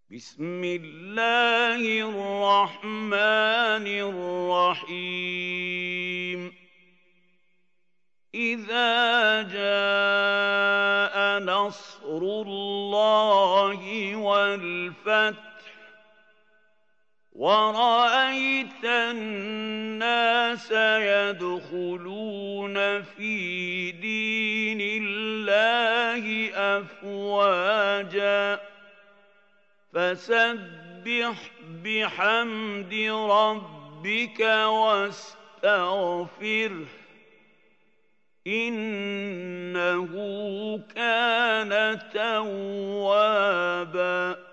بسم الله الرحمن الرحيم إذا جاء نصر الله والفتح ورأيت الناس يدخلون في دين الله أفواجا فسبح بحمد ربك واستغفره إنه كان توابا